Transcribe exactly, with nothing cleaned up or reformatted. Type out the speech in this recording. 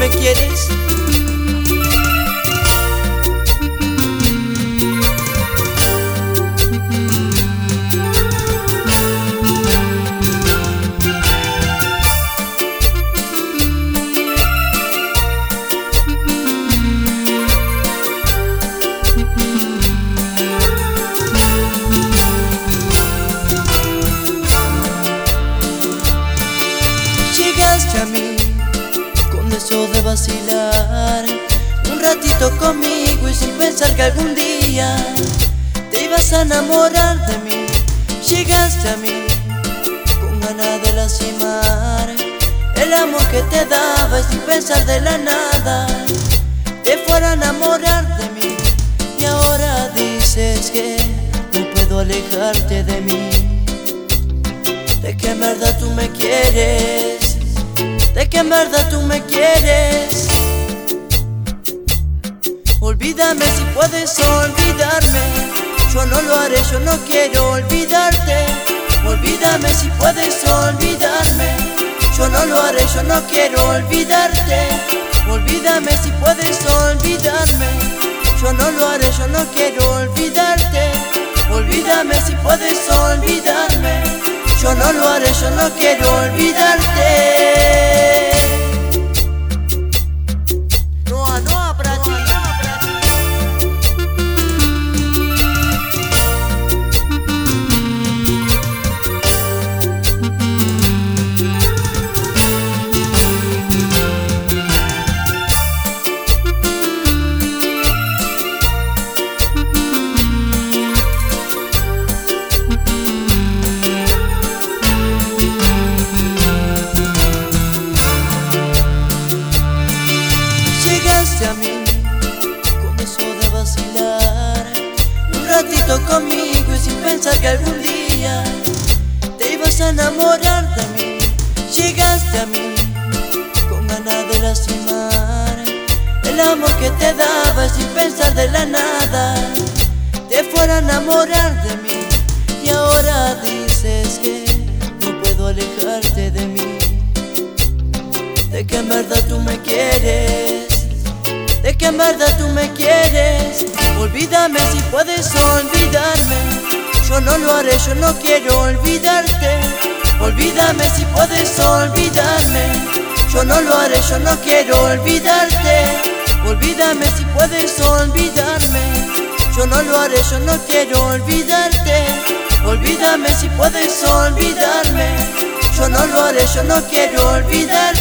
me quieres. Llegaste a mí con deseo de vacilar un ratito conmigo y sin pensar que algún día te ibas a enamorar de mí. Llegaste a mí con ganas de lastimar el amor que te daba y sin pensar de la nada te fuera a enamorar de mí. Y ahora dices que no puedo alejarte de mí, de que en verdad tú me quieres, de que en verdad tú me quieres. Olvídame si puedes olvidarme, yo no lo haré, yo no quiero olvidarte. Olvídame si puedes olvidarme, yo no lo haré, yo no quiero olvidarte. Olvídame si puedes olvidarme, yo no lo haré, yo no quiero olvidarte. Olvídame si puedes olvidarme, yo no lo haré, yo no quiero olvidarte. Noa, Noa para ti. Llegaste a mí con eso de vacilar un ratito conmigo y sin pensar que algún día te ibas a enamorar de mí. Llegaste a mí con ganas de lastimar el amor que te daba y sin pensar de la nada te fuera a enamorar de mí. Y ahora dices que no puedo alejarte de mí, de que en verdad tú me quieres, de que en verdad tú me quieres. Olvídame si puedes olvidarme, yo no lo haré, yo no quiero olvidarte. Olvídame si puedes olvidarme, yo no lo haré, yo no quiero olvidarte. Olvídame si puedes olvidarme, yo no lo haré, yo no quiero olvidarte. Olvídame si puedes olvidarme, yo no lo haré, yo no quiero olvidarte.